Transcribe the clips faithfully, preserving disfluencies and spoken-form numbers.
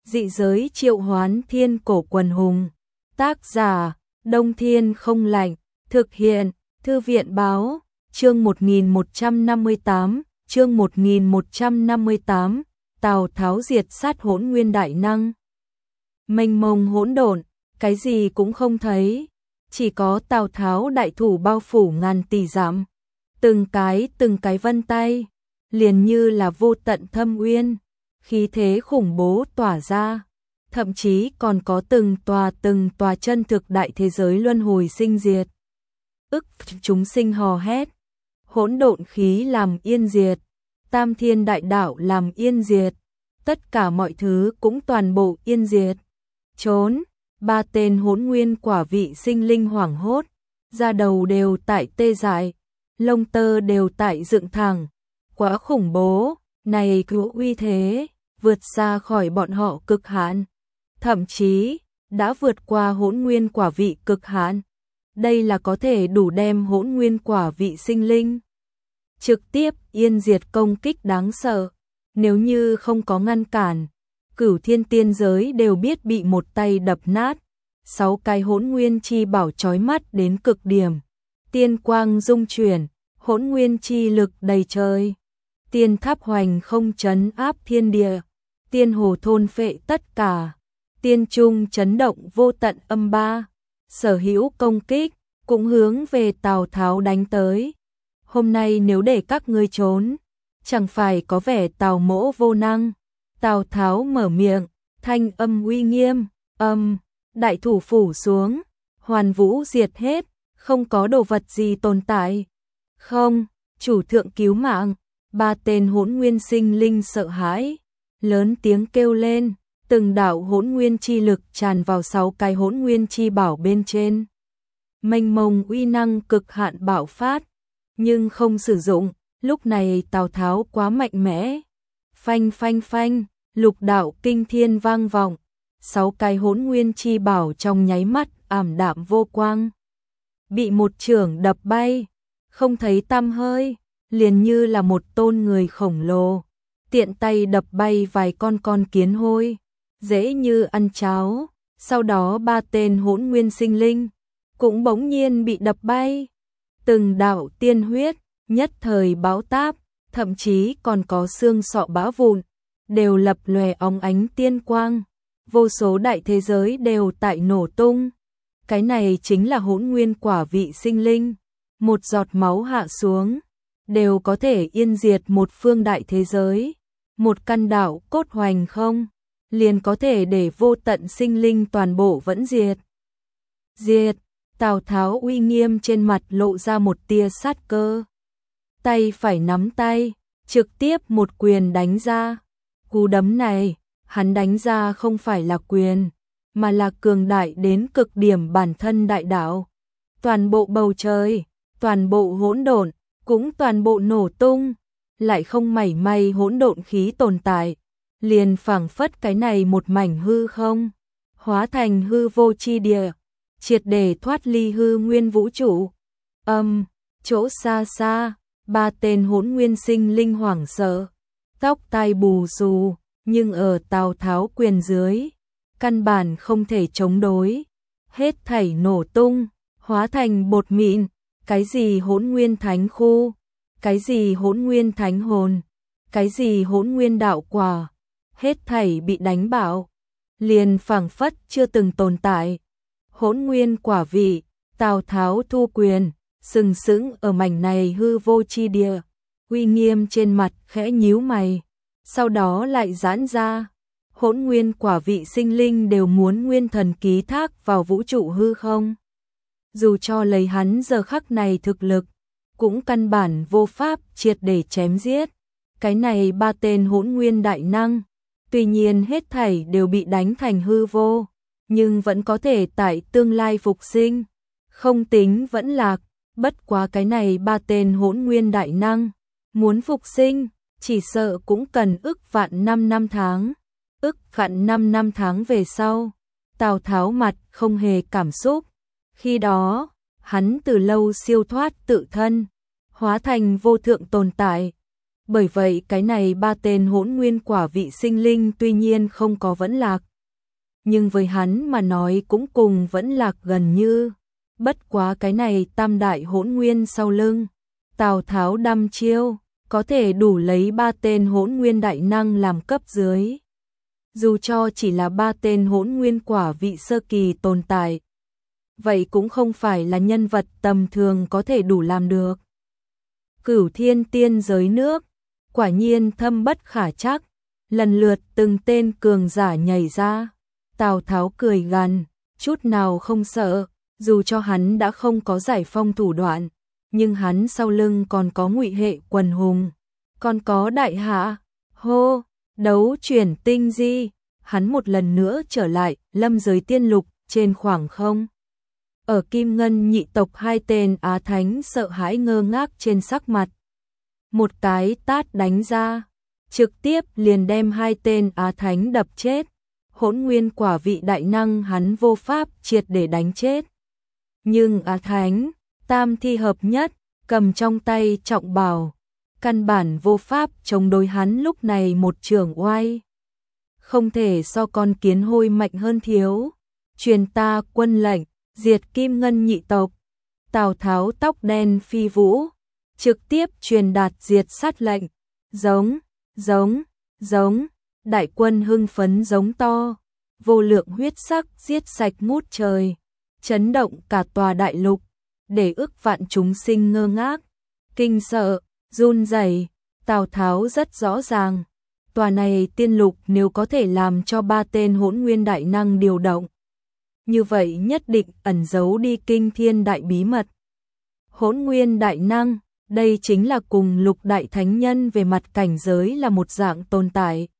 Dị giới triệu hoán thiên cổ quần hùng. Tác giả, Đông Thiên không lạnh. Thực hiện, Thư viện báo, chương một nghìn một trăm năm mươi tám, chương một nghìn một trăm năm mươi tám, Tào Tháo diệt sát Hỗn Nguyên đại năng. Mênh mông hỗn độn, cái gì cũng không thấy, chỉ có Tào Tháo đại thủ bao phủ ngàn tỷ dặm, từng cái từng cái vân tay, liền như là vô tận thâm uyên, khí thế khủng bố tỏa ra, thậm chí còn có từng tòa từng tòa chân thực đại thế giới luân hồi sinh diệt. Ức chúng sinh hò hét, hỗn độn khí làm yên diệt, tam thiên đại đạo làm yên diệt, tất cả mọi thứ cũng toàn bộ yên diệt. Trốn, ba tên hỗn nguyên quả vị sinh linh hoảng hốt, da đầu đều tại tê dại, lông tơ đều tại dựng thẳng, quá khủng bố, này cứu uy thế, vượt xa khỏi bọn họ cực hạn, thậm chí đã vượt qua hỗn nguyên quả vị cực hạn. Đây là có thể đủ đem hỗn nguyên quả vị sinh linh trực tiếp yên diệt công kích đáng sợ, nếu như không có ngăn cản, cửu thiên tiên giới đều biết bị một tay đập nát. Sáu cái hỗn nguyên chi bảo chói mắt đến cực điểm, tiên quang dung chuyển, hỗn nguyên chi lực đầy trời, tiên tháp hoành không trấn áp thiên địa, tiên hồ thôn phệ tất cả, tiên trung chấn động vô tận âm ba, sở hữu công kích cũng hướng về Tào Tháo đánh tới. Hôm nay nếu để các ngươi trốn, chẳng phải có vẻ Tào mỗ vô năng. Tào Tháo mở miệng, thanh âm uy nghiêm, âm, đại thủ phủ xuống, hoàn vũ diệt hết, không có đồ vật gì tồn tại. Không, chủ thượng cứu mạng, ba tên hỗn nguyên sinh linh sợ hãi, lớn tiếng kêu lên, từng đạo hỗn nguyên chi lực tràn vào sáu cái hỗn nguyên chi bảo bên trên. Mênh mông uy năng cực hạn bạo phát, nhưng không sử dụng, lúc này Tào Tháo quá mạnh mẽ. Phanh phanh phanh, lục đạo kinh thiên vang vọng, sáu cái hỗn nguyên chi bảo trong nháy mắt ảm đạm vô quang, bị một chưởng đập bay, không thấy tăm hơi, liền như là một tôn người khổng lồ, tiện tay đập bay vài con con kiến hôi, dễ như ăn cháo. Sau đó ba tên hỗn nguyên sinh linh cũng bỗng nhiên bị đập bay, từng đạo tiên huyết nhất thời báo táp, thậm chí còn có xương sọ bã vụn, đều lập lòe óng ánh tiên quang, vô số đại thế giới đều tại nổ tung. Cái này chính là hỗn nguyên quả vị sinh linh, một giọt máu hạ xuống, đều có thể yên diệt một phương đại thế giới, một căn đạo cốt hoành không, liền có thể để vô tận sinh linh toàn bộ vẫn diệt. Diệt, Tào Tháo uy nghiêm trên mặt lộ ra một tia sát cơ. Tay phải nắm tay, trực tiếp một quyền đánh ra. Cú đấm này, hắn đánh ra không phải là quyền, mà là cường đại đến cực điểm bản thân đại đạo. Toàn bộ bầu trời, toàn bộ hỗn độn, cũng toàn bộ nổ tung, lại không mảy may hỗn độn khí tồn tại, liền phảng phất cái này một mảnh hư không, hóa thành hư vô chi địa, triệt để thoát ly hư nguyên vũ trụ. Âm, chỗ xa xa, ba tên hỗn nguyên sinh linh hoảng sợ, tóc tai bù xù, nhưng ở Tào Tháo quyền dưới, căn bản không thể chống đối, hết thảy nổ tung, hóa thành bột mịn. Cái gì hỗn nguyên thánh khu, cái gì hỗn nguyên thánh hồn, cái gì hỗn nguyên đạo quả, hết thảy bị đánh bạo, liền phảng phất chưa từng tồn tại. Hỗn nguyên quả vị, Tào Tháo thu quyền, sừng sững ở mảnh này hư vô chi địa, uy nghiêm trên mặt khẽ nhíu mày, sau đó lại giãn ra. Hỗn nguyên quả vị sinh linh đều muốn nguyên thần ký thác vào vũ trụ hư không. Dù cho lấy hắn giờ khắc này thực lực, cũng căn bản vô pháp triệt để chém giết. Cái này ba tên hỗn nguyên đại năng, tuy nhiên hết thảy đều bị đánh thành hư vô, nhưng vẫn có thể tại tương lai phục sinh, không tính vẫn lạc. Bất quá cái này ba tên hỗn nguyên đại năng, muốn phục sinh, chỉ sợ cũng cần ức vạn năm năm tháng. Ức vạn năm năm tháng về sau, Tào Tháo mặt không hề cảm xúc. Khi đó, hắn từ lâu siêu thoát tự thân, hóa thành vô thượng tồn tại. Bởi vậy cái này ba tên hỗn nguyên quả vị sinh linh tuy nhiên không có vẫn lạc. Nhưng với hắn mà nói cũng cùng vẫn lạc gần như. Bất quá cái này tam đại hỗn nguyên sau lưng. Tào Tháo đăm chiêu, có thể đủ lấy ba tên hỗn nguyên đại năng làm cấp dưới. Dù cho chỉ là ba tên hỗn nguyên quả vị sơ kỳ tồn tại. Vậy cũng không phải là nhân vật tầm thường có thể đủ làm được. Cửu thiên tiên giới nước, quả nhiên thâm bất khả trắc, lần lượt từng tên cường giả nhảy ra. Tào Tháo cười gằn, chút nào không sợ, dù cho hắn đã không có giải phong thủ đoạn, nhưng hắn sau lưng còn có ngụy hệ quần hùng, còn có đại hạ, hô, đấu chuyển tinh di, hắn một lần nữa trở lại lâm giới tiên lục trên khoảng không. Ở Kim Ngân nhị tộc hai tên Á Thánh sợ hãi ngơ ngác trên sắc mặt. Một cái tát đánh ra, trực tiếp liền đem hai tên Á Thánh đập chết. Hỗn nguyên quả vị đại năng hắn vô pháp triệt để đánh chết. Nhưng Á Thánh, tam thi hợp nhất, cầm trong tay trọng bảo, căn bản vô pháp chống đối hắn lúc này một trường oai. Không thể so con kiến hôi mạnh hơn thiếu. Truyền ta quân lệnh, diệt Kim Ngân nhị tộc. Tào Tháo tóc đen phi vũ, trực tiếp truyền đạt diệt sát lệnh. Giống, giống, giống, đại quân hưng phấn giống to, vô lượng huyết sắc giết sạch ngút trời, chấn động cả tòa đại lục, để ức vạn chúng sinh ngơ ngác, kinh sợ, run rẩy. Tào Tháo rất rõ ràng, tòa này tiên lục nếu có thể làm cho ba tên hỗn nguyên đại năng điều động, như vậy nhất định ẩn giấu đi kinh thiên đại bí mật. Hỗn nguyên đại năng, đây chính là cùng lục đại thánh nhân về mặt cảnh giới là một dạng tồn tại.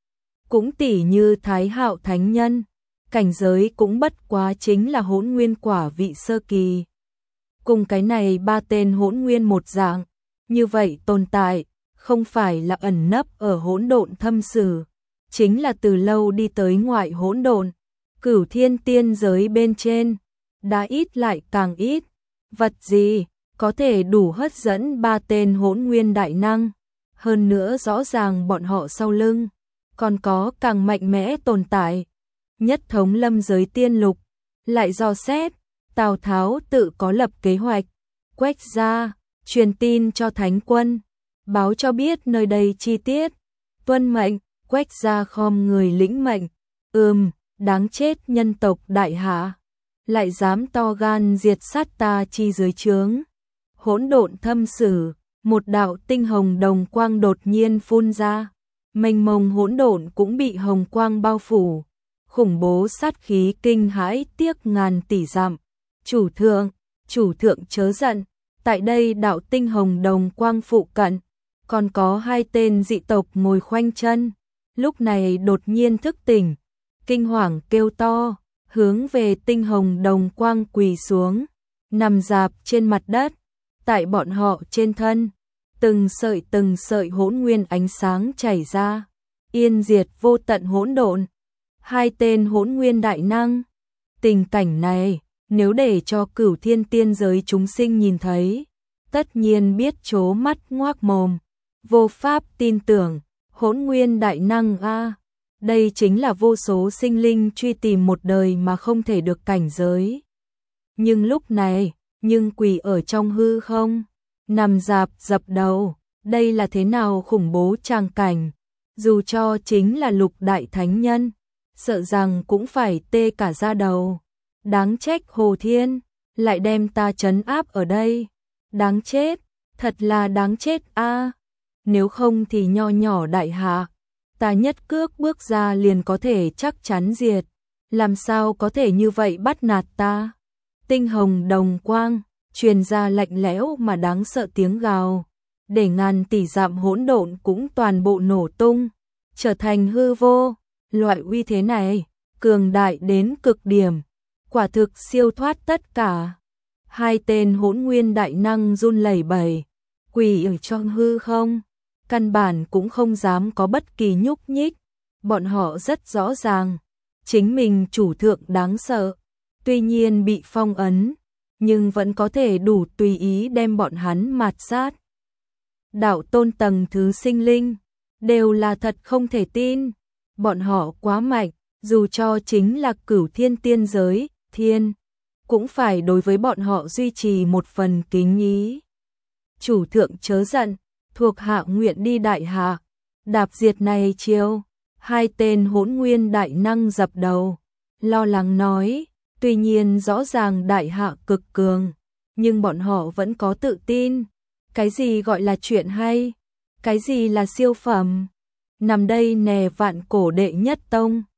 Cũng tỉ như Thái Hạo thánh nhân, cảnh giới cũng bất quá chính là hỗn nguyên quả vị sơ kỳ. Cùng cái này ba tên hỗn nguyên một dạng, như vậy tồn tại, không phải là ẩn nấp ở hỗn độn thâm sử, chính là từ lâu đi tới ngoại hỗn độn. Cửu thiên tiên giới bên trên, đã ít lại càng ít, vật gì có thể đủ hấp dẫn ba tên hỗn nguyên đại năng, hơn nữa rõ ràng bọn họ sau lưng, còn có càng mạnh mẽ tồn tại. Nhất thống lâm giới tiên lục, lại dò xét, Tào Tháo tự có lập kế hoạch, Quách gia, truyền tin cho thánh quân, báo cho biết nơi đây chi tiết, tuân mệnh. Quách gia khom người lĩnh mệnh, ừm, đáng chết nhân tộc đại hạ, lại dám to gan diệt sát ta chi dưới trướng. Hỗn độn thâm sử, một đạo tinh hồng đồng quang đột nhiên phun ra, mênh mông hỗn độn cũng bị hồng quang bao phủ, khủng bố sát khí kinh hãi tiếc ngàn tỷ dặm. Chủ thượng, chủ thượng chớ giận, tại đây đạo tinh hồng đồng quang phụ cận, còn có hai tên dị tộc ngồi khoanh chân, lúc này đột nhiên thức tỉnh, kinh hoàng kêu to, hướng về tinh hồng đồng quang quỳ xuống, nằm rạp trên mặt đất. Tại bọn họ trên thân, từng sợi từng sợi hỗn nguyên ánh sáng chảy ra, yên diệt vô tận hỗn độn. Hai tên hỗn nguyên đại năng, tình cảnh này, nếu để cho cửu thiên tiên giới chúng sinh nhìn thấy, tất nhiên biết trố mắt ngoác mồm, vô pháp tin tưởng. Hỗn nguyên đại năng a, đây chính là vô số sinh linh truy tìm một đời mà không thể được cảnh giới. Nhưng lúc này, nhưng quỳ ở trong hư không, nằm rạp dập đầu, đây là thế nào khủng bố tràng cảnh, dù cho chính là lục đại thánh nhân, sợ rằng cũng phải tê cả da đầu. Đáng trách Hồ Thiên, lại đem ta trấn áp ở đây, đáng chết, thật là đáng chết a. Nếu không thì nho nhỏ đại hạ, ta nhất cước bước ra liền có thể chắc chắn diệt, làm sao có thể như vậy bắt nạt ta. Tinh hồng đồng quang, truyền ra lạnh lẽo mà đáng sợ tiếng gào, để ngàn tỷ dặm hỗn độn cũng toàn bộ nổ tung, trở thành hư vô. Loại uy thế này, cường đại đến cực điểm, quả thực siêu thoát tất cả. Hai tên hỗn nguyên đại năng run lẩy bẩy, quỳ ở trong hư không, căn bản cũng không dám có bất kỳ nhúc nhích. Bọn họ rất rõ ràng, chính mình chủ thượng đáng sợ, tuy nhiên bị phong ấn, nhưng vẫn có thể đủ tùy ý đem bọn hắn mạt sát. đạo tôn tầng thứ sinh linh, đều là thật không thể tin. Bọn họ quá mạnh, dù cho chính là cửu thiên tiên giới, thiên, cũng phải đối với bọn họ duy trì một phần kính ý. Chủ thượng chớ giận, thuộc hạ nguyện đi đại hạ, đạp diệt này chiêu. Hai tên hỗn nguyên đại năng dập đầu, lo lắng nói, tuy nhiên rõ ràng đại hạ cực cường, nhưng bọn họ vẫn có tự tin. Cái gì gọi là chuyện hay? Cái gì là siêu phẩm? Nằm đây nè vạn cổ đệ nhất tông,